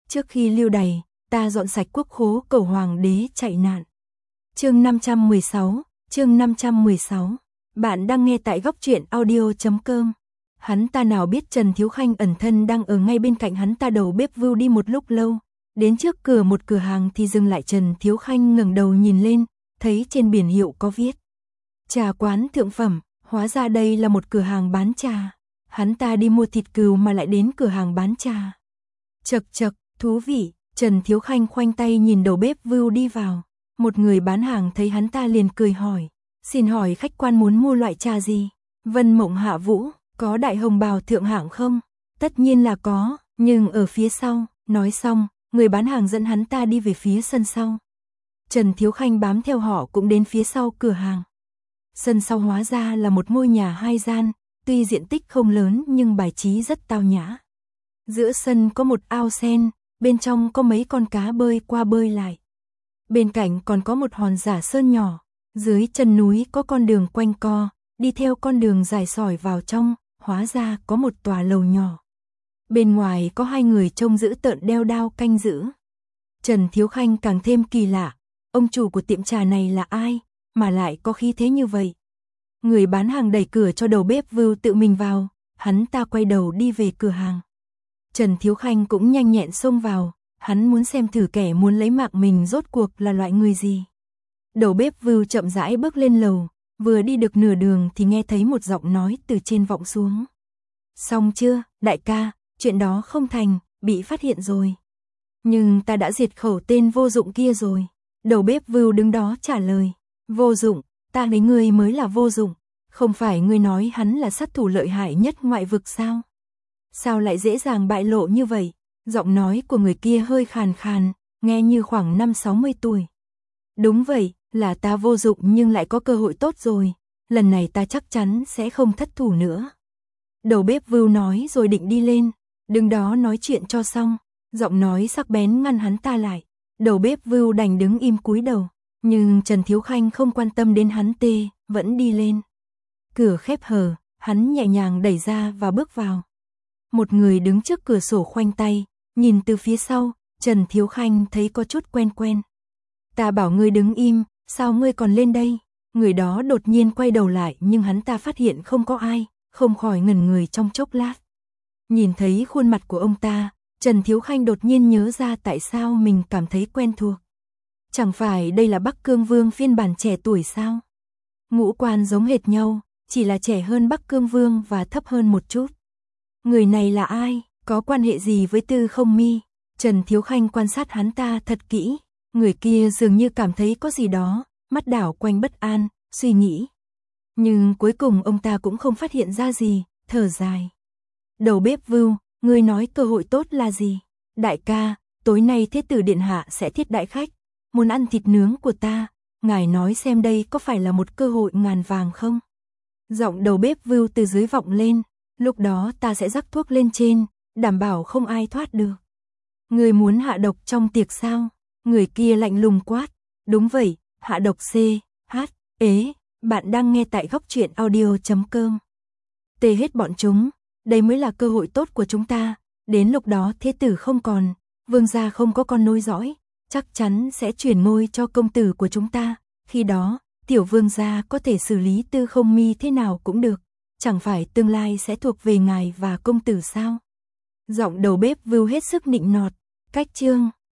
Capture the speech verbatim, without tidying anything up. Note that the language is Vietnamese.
Trước khi lưu đày, ta dọn sạch quốc khố cầu hoàng đế chạy nạn. Chương năm trăm mười sáu, chương năm trăm mười sáu. Bạn đang nghe tại góc truyện audio chấm com. Hắn ta nào biết Trần Thiếu Khanh ẩn thân đang ở ngay bên cạnh hắn ta. Đầu bếp Vưu đi một lúc lâu, đến trước cửa một cửa hàng thì dừng lại. Trần Thiếu Khanh ngẩng đầu nhìn lên, thấy trên biển hiệu có viết trà quán thượng phẩm, hóa ra đây là một cửa hàng bán trà. Hắn ta đi mua thịt cừu mà lại đến cửa hàng bán trà. Chậc chậc, thú vị. Trần Thiếu Khanh khoanh tay nhìn đầu bếp Vưu đi vào. Một người bán hàng thấy hắn ta liền cười hỏi, xin hỏi khách quan muốn mua loại trà gì? Vân Mộng Hạ Vũ, có đại hồng bào thượng hạng không? Tất nhiên là có, nhưng ở phía sau. Nói xong, người bán hàng dẫn hắn ta đi về phía sân sau. Trần Thiếu Khanh bám theo họ cũng đến phía sau cửa hàng. Sân sau hóa ra là một ngôi nhà hai gian, tuy diện tích không lớn nhưng bài trí rất tao nhã. Giữa sân có một ao sen, bên trong có mấy con cá bơi qua bơi lại. Bên cạnh còn có một hòn giả sơn nhỏ, dưới chân núi có con đường quanh co, đi theo con đường dài sỏi vào trong, hóa ra có một tòa lầu nhỏ. Bên ngoài có hai người trông dữ tợn đeo đao canh giữ. Trần Thiếu Khanh càng thêm kỳ lạ, ông chủ của tiệm trà này là ai, mà lại có khí thế như vậy. Người bán hàng đẩy cửa cho đầu bếp Vưu tự mình vào, hắn ta quay đầu đi về cửa hàng. Trần Thiếu Khanh cũng nhanh nhẹn xông vào, hắn muốn xem thử kẻ muốn lấy mạng mình rốt cuộc là loại người gì. Đầu bếp Vưu chậm rãi bước lên lầu, vừa đi được nửa đường thì nghe thấy một giọng nói từ trên vọng xuống. Xong chưa, đại ca, chuyện đó không thành, bị phát hiện rồi. Nhưng ta đã diệt khẩu tên vô dụng kia rồi. Đầu bếp Vưu đứng đó trả lời, vô dụng, ta lấy ngươi mới là vô dụng. Không phải ngươi nói hắn là sát thủ lợi hại nhất ngoại vực sao? Sao lại dễ dàng bại lộ như vậy? Giọng nói của người kia hơi khàn khàn, nghe như khoảng năm sáu mươi tuổi. Đúng vậy, là ta vô dụng nhưng lại có cơ hội tốt rồi. Lần này ta chắc chắn sẽ không thất thủ nữa. Đầu bếp Vưu nói rồi định đi lên. Đứng đó nói chuyện cho xong. Giọng nói sắc bén ngăn hắn ta lại. Đầu bếp Vưu đành đứng im cúi đầu. Nhưng Trần Thiếu Khanh không quan tâm đến hắn tê, vẫn đi lên. Cửa khép hờ, hắn nhẹ nhàng đẩy ra và bước vào. Một người đứng trước cửa sổ khoanh tay, nhìn từ phía sau, Trần Thiếu Khanh thấy có chút quen quen. Ta bảo ngươi đứng im, sao ngươi còn lên đây? Người đó đột nhiên quay đầu lại nhưng hắn ta phát hiện không có ai, không khỏi ngẩn người trong chốc lát. Nhìn thấy khuôn mặt của ông ta, Trần Thiếu Khanh đột nhiên nhớ ra tại sao mình cảm thấy quen thuộc. Chẳng phải đây là Bắc Cương Vương phiên bản trẻ tuổi sao? Ngũ quan giống hệt nhau, chỉ là trẻ hơn Bắc Cương Vương và thấp hơn một chút. Người này là ai? Có quan hệ gì với Tư Không Mi? Trần Thiếu Khanh quan sát hắn ta thật kỹ. Người kia dường như cảm thấy có gì đó, mắt đảo quanh bất an, suy nghĩ. Nhưng cuối cùng ông ta cũng không phát hiện ra gì, thở dài. Đầu bếp Vưu, ngươi nói cơ hội tốt là gì? Đại ca, tối nay Thế tử điện hạ sẽ thiết đại khách, muốn ăn thịt nướng của ta, ngài nói xem đây có phải là một cơ hội ngàn vàng không? Giọng đầu bếp Vưu từ dưới vọng lên, lúc đó ta sẽ rắc thuốc lên trên, đảm bảo không ai thoát được. Ngươi muốn hạ độc trong tiệc sao? Người kia lạnh lùng quát. Đúng vậy, hạ độc C, H, ế, bạn đang nghe tại góc truyện audio chấm com. Tê hết bọn chúng, đây mới là cơ hội tốt của chúng ta, đến lúc đó thế tử không còn, vương gia không có con nối dõi, chắc chắn sẽ chuyển ngôi cho công tử của chúng ta, khi đó, tiểu vương gia có thể xử lý Tư Không Mi thế nào cũng được, chẳng phải tương lai sẽ thuộc về ngài và công tử sao? Giọng đầu bếp Vưu hết sức nịnh nọt, cách chương